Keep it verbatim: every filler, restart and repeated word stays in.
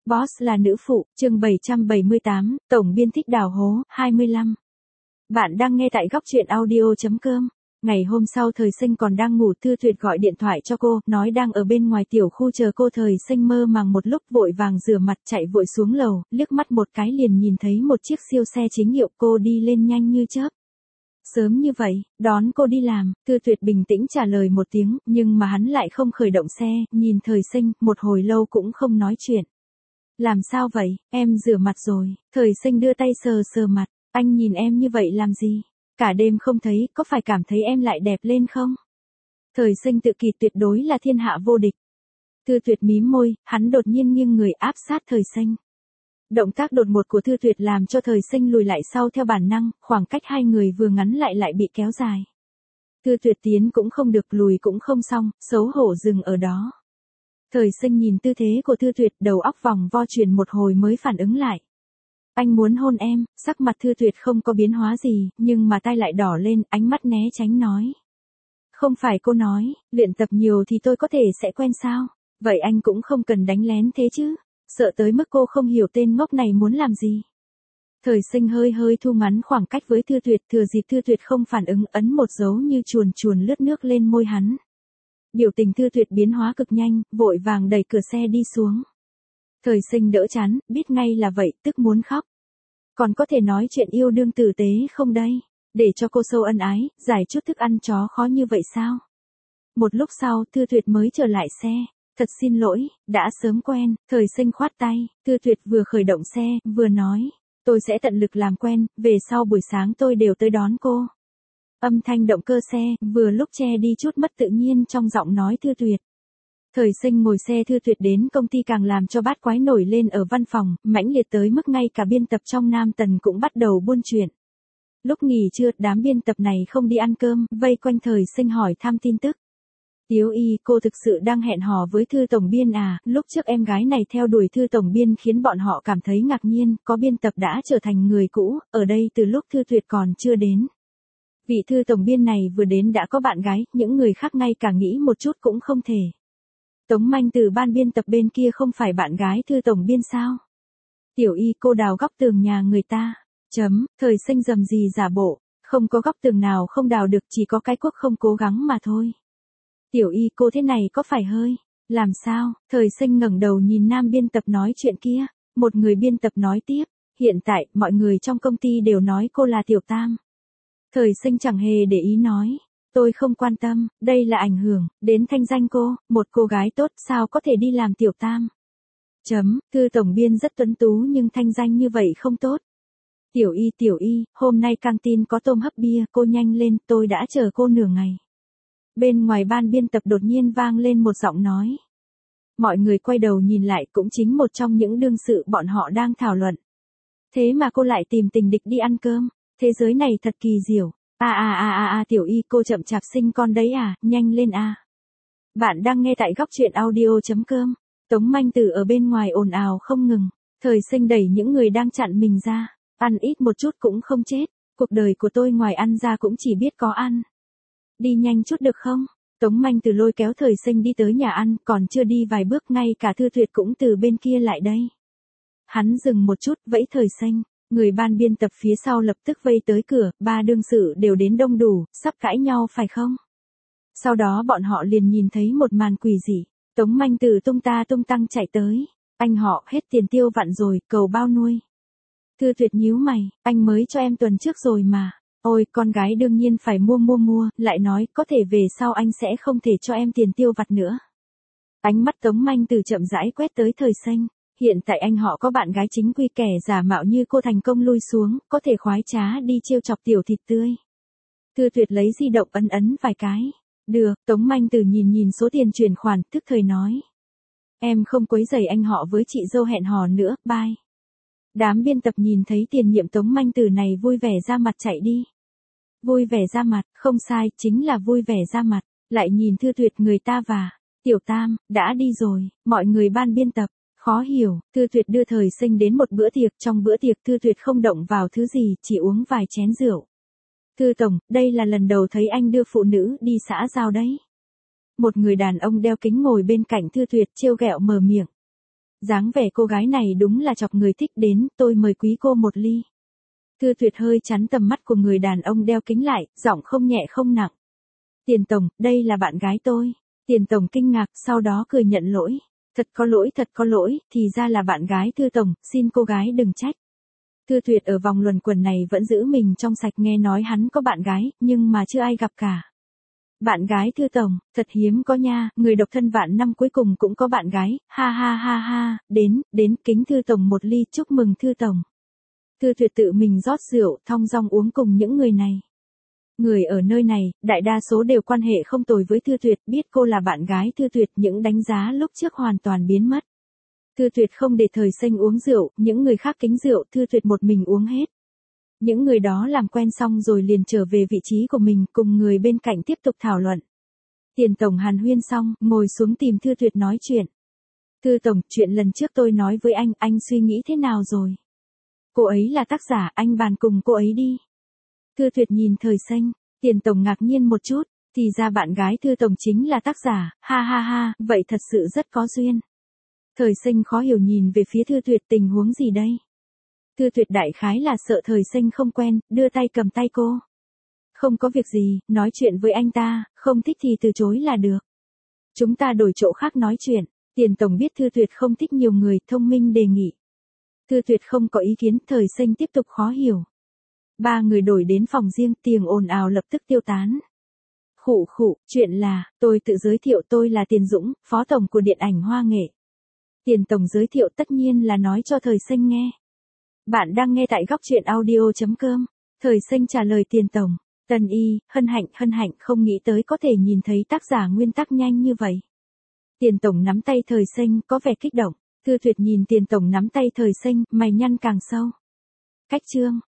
Boss là nữ phụ, chương bảy trăm bảy mươi tám, tổng biên thích đào hố, hai mươi lăm. Bạn đang nghe tại góc truyện audio chấm com. Ngày hôm sau Thời Sinh còn đang ngủ, Thư Tuyệt gọi điện thoại cho cô, nói đang ở bên ngoài tiểu khu chờ cô. Thời Sinh mơ màng một lúc, vội vàng rửa mặt chạy vội xuống lầu, liếc mắt một cái liền nhìn thấy một chiếc siêu xe chính hiệu, cô đi lên nhanh như chớp. Sớm như vậy, đón cô đi làm, Thư Tuyệt bình tĩnh trả lời một tiếng, nhưng mà hắn lại không khởi động xe, nhìn Thời Sinh, một hồi lâu cũng không nói chuyện. Làm sao vậy, em rửa mặt rồi, Thời Sinh đưa tay sờ sờ mặt, anh nhìn em như vậy làm gì? Cả đêm không thấy, có phải cảm thấy em lại đẹp lên không? Thời Sinh tự kỳ tuyệt đối là thiên hạ vô địch. Thư Tuyệt mím môi, hắn đột nhiên nghiêng người áp sát Thời Sinh. Động tác đột ngột của Thư Tuyệt làm cho Thời Sinh lùi lại sau theo bản năng, khoảng cách hai người vừa ngắn lại lại bị kéo dài. Thư Tuyệt tiến cũng không được, lùi cũng không xong, xấu hổ dừng ở đó. Thời Sinh nhìn tư thế của Thư Tuyệt, đầu óc vòng vo chuyển một hồi mới phản ứng lại. Anh muốn hôn em, sắc mặt Thư Tuyệt không có biến hóa gì, nhưng mà tai lại đỏ lên, ánh mắt né tránh nói. Không phải cô nói, luyện tập nhiều thì tôi có thể sẽ quen sao, vậy anh cũng không cần đánh lén thế chứ, sợ tới mức cô không hiểu tên ngốc này muốn làm gì. Thời Sinh hơi hơi thu ngắn khoảng cách với Thư Tuyệt, thừa dịp Thư Tuyệt không phản ứng, ấn một dấu như chuồn chuồn lướt nước lên môi hắn. Biểu tình Thư Tuyệt biến hóa cực nhanh, vội vàng đẩy cửa xe đi xuống. Thời Sinh đỡ chán, biết ngay là vậy, tức muốn khóc. Còn có thể nói chuyện yêu đương tử tế không đây? Để cho cô sâu ân ái, giải chút thức ăn chó khó như vậy sao? Một lúc sau, Thư Tuyệt mới trở lại xe. Thật xin lỗi, đã sớm quen. Thời Sinh khoát tay, Thư Tuyệt vừa khởi động xe, vừa nói. Tôi sẽ tận lực làm quen, về sau buổi sáng tôi đều tới đón cô. Âm thanh động cơ xe, vừa lúc che đi chút mất tự nhiên trong giọng nói Thư Tuyệt. Thời Sinh ngồi xe Thư Tuyệt đến công ty càng làm cho bát quái nổi lên ở văn phòng, mãnh liệt tới mức ngay cả biên tập trong Nam Tần cũng bắt đầu buôn chuyện. Lúc nghỉ trưa, đám biên tập này không đi ăn cơm, vây quanh Thời Sinh hỏi thăm tin tức. Tiếu Y, cô thực sự đang hẹn hò với Thư tổng biên à? Lúc trước em gái này theo đuổi Thư tổng biên khiến bọn họ cảm thấy ngạc nhiên, có biên tập đã trở thành người cũ, ở đây từ lúc Thư Tuyệt còn chưa đến. Vị Thư tổng biên này vừa đến đã có bạn gái, những người khác ngay cả nghĩ một chút cũng không thể. Tống Manh từ ban biên tập bên kia không phải bạn gái Thư tổng biên sao? Tiểu Y, cô đào góc tường nhà người ta. Chấm, Thời Sinh rầm rì giả bộ, không có góc tường nào không đào được, chỉ có cái cuốc không cố gắng mà thôi. Tiểu Y, cô thế này có phải hơi? Làm sao? Thời Sinh ngẩng đầu nhìn nam biên tập nói chuyện kia, một người biên tập nói tiếp, hiện tại mọi người trong công ty đều nói cô là Tiểu Tam. Thời Sinh chẳng hề để ý nói. Tôi không quan tâm, đây là ảnh hưởng đến thanh danh cô, một cô gái tốt sao có thể đi làm Tiểu Tam. Chấm, Thư tổng biên rất tuấn tú nhưng thanh danh như vậy không tốt. Tiểu Y, Tiểu Y, hôm nay căng tin có tôm hấp bia, cô nhanh lên, tôi đã chờ cô nửa ngày. Bên ngoài ban biên tập đột nhiên vang lên một giọng nói. Mọi người quay đầu nhìn lại, cũng chính một trong những đương sự bọn họ đang thảo luận. Thế mà cô lại tìm tình địch đi ăn cơm, thế giới này thật kỳ diệu. À à à à à Tiểu Y, cô chậm chạp sinh con đấy à, nhanh lên à. Bạn đang nghe tại góc truyện audio chấm com. Tống Manh Tử ở bên ngoài ồn ào không ngừng. Thời Sinh đẩy những người đang chặn mình ra. Ăn ít một chút cũng không chết. Cuộc đời của tôi ngoài ăn ra cũng chỉ biết có ăn. Đi nhanh chút được không? Tống Manh Tử lôi kéo Thời Sinh đi tới nhà ăn, còn chưa đi vài bước ngay cả Thư Tuyệt cũng từ bên kia lại đây. Hắn dừng một chút, vẫy Thời Sinh. Người ban biên tập phía sau lập tức vây tới cửa, ba đương sự đều đến đông đủ, sắp cãi nhau phải không? Sau đó bọn họ liền nhìn thấy một màn quỷ dị, Tống Manh Tử tung ta tung tăng chạy tới. Anh họ, hết tiền tiêu vặt rồi, cầu bao nuôi. Thư Tuyệt nhíu mày, anh mới cho em tuần trước rồi mà. Ôi, con gái đương nhiên phải mua mua mua, lại nói, có thể về sau anh sẽ không thể cho em tiền tiêu vặt nữa. Ánh mắt Tống Manh Tử chậm rãi quét tới Thời Sinh. Hiện tại anh họ có bạn gái chính quy, kẻ giả mạo như cô thành công lui xuống, có thể khoái trá đi trêu chọc tiểu thịt tươi. Thư Tuyệt lấy di động ấn ấn vài cái. Được, Tống Manh Tử nhìn nhìn số tiền chuyển khoản, tức thời nói. Em không quấy rầy anh họ với chị dâu hẹn hò nữa, bye. Đám biên tập nhìn thấy tiền nhiệm Tống Manh Tử này vui vẻ ra mặt chạy đi. Vui vẻ ra mặt, không sai, chính là vui vẻ ra mặt. Lại nhìn Thư Tuyệt, người ta và Tiểu Tam đã đi rồi, mọi người ban biên tập khó hiểu. Thư Tuyệt đưa Thời Sinh đến một bữa tiệc, trong bữa tiệc Thư Tuyệt không động vào thứ gì, chỉ uống vài chén rượu. Thư tổng, đây là lần đầu thấy anh đưa phụ nữ đi xã giao đấy. Một người đàn ông đeo kính ngồi bên cạnh Thư Tuyệt trêu ghẹo mở miệng. Dáng vẻ cô gái này đúng là chọc người thích đến, tôi mời quý cô một ly. Thư Tuyệt hơi chắn tầm mắt của người đàn ông đeo kính lại, giọng không nhẹ không nặng. Tiền tổng, đây là bạn gái tôi. Tiền tổng kinh ngạc, sau đó cười nhận lỗi. Thật có lỗi, thật có lỗi, thì ra là bạn gái Thư tổng, xin cô gái đừng trách. Thư Tuyệt ở vòng luẩn quẩn này vẫn giữ mình trong sạch, nghe nói hắn có bạn gái, nhưng mà chưa ai gặp cả. Bạn gái Thư tổng, thật hiếm có nha, người độc thân vạn năm cuối cùng cũng có bạn gái, ha ha ha ha, đến, đến, kính Thư tổng một ly, chúc mừng Thư tổng. Thư Tuyệt tự mình rót rượu, thong dong uống cùng những người này. Người ở nơi này, đại đa số đều quan hệ không tồi với Thư Tuyệt, biết cô là bạn gái Thư Tuyệt, những đánh giá lúc trước hoàn toàn biến mất. Thư Tuyệt không để Thời Xanh uống rượu, những người khác kính rượu, Thư Tuyệt một mình uống hết. Những người đó làm quen xong rồi liền trở về vị trí của mình, cùng người bên cạnh tiếp tục thảo luận. Tiền tổng hàn huyên xong, ngồi xuống tìm Thư Tuyệt nói chuyện. Thư tổng, chuyện lần trước tôi nói với anh, anh suy nghĩ thế nào rồi? Cô ấy là tác giả, anh bàn cùng cô ấy đi. Thư Tuyệt nhìn Thời Xanh, Tiền tổng ngạc nhiên một chút, thì ra bạn gái Thư tổng chính là tác giả, ha ha ha, vậy thật sự rất có duyên. Thời Xanh khó hiểu nhìn về phía Thư Tuyệt, tình huống gì đây? Thư Tuyệt đại khái là sợ Thời Xanh không quen, đưa tay cầm tay cô. Không có việc gì, nói chuyện với anh ta, không thích thì từ chối là được. Chúng ta đổi chỗ khác nói chuyện. Tiền tổng biết Thư Tuyệt không thích nhiều người, thông minh đề nghị. Thư Tuyệt không có ý kiến, Thời Xanh tiếp tục khó hiểu. Ba người đổi đến phòng riêng, tiếng ồn ào lập tức tiêu tán. Khụ khụ, chuyện là, tôi tự giới thiệu, tôi là Tiền Dũng, phó tổng của điện ảnh Hoa Nghệ. Tiền tổng giới thiệu tất nhiên là nói cho Thời Xanh nghe. Bạn đang nghe tại góc truyện audio chấm com. Thời Xanh trả lời Tiền tổng, Tân Y, hân hạnh, hân hạnh, không nghĩ tới có thể nhìn thấy tác giả nguyên tác nhanh như vậy. Tiền tổng nắm tay Thời Xanh, có vẻ kích động. Thư Tuyệt nhìn Tiền tổng nắm tay Thời Xanh, mày nhăn càng sâu. Cách chương.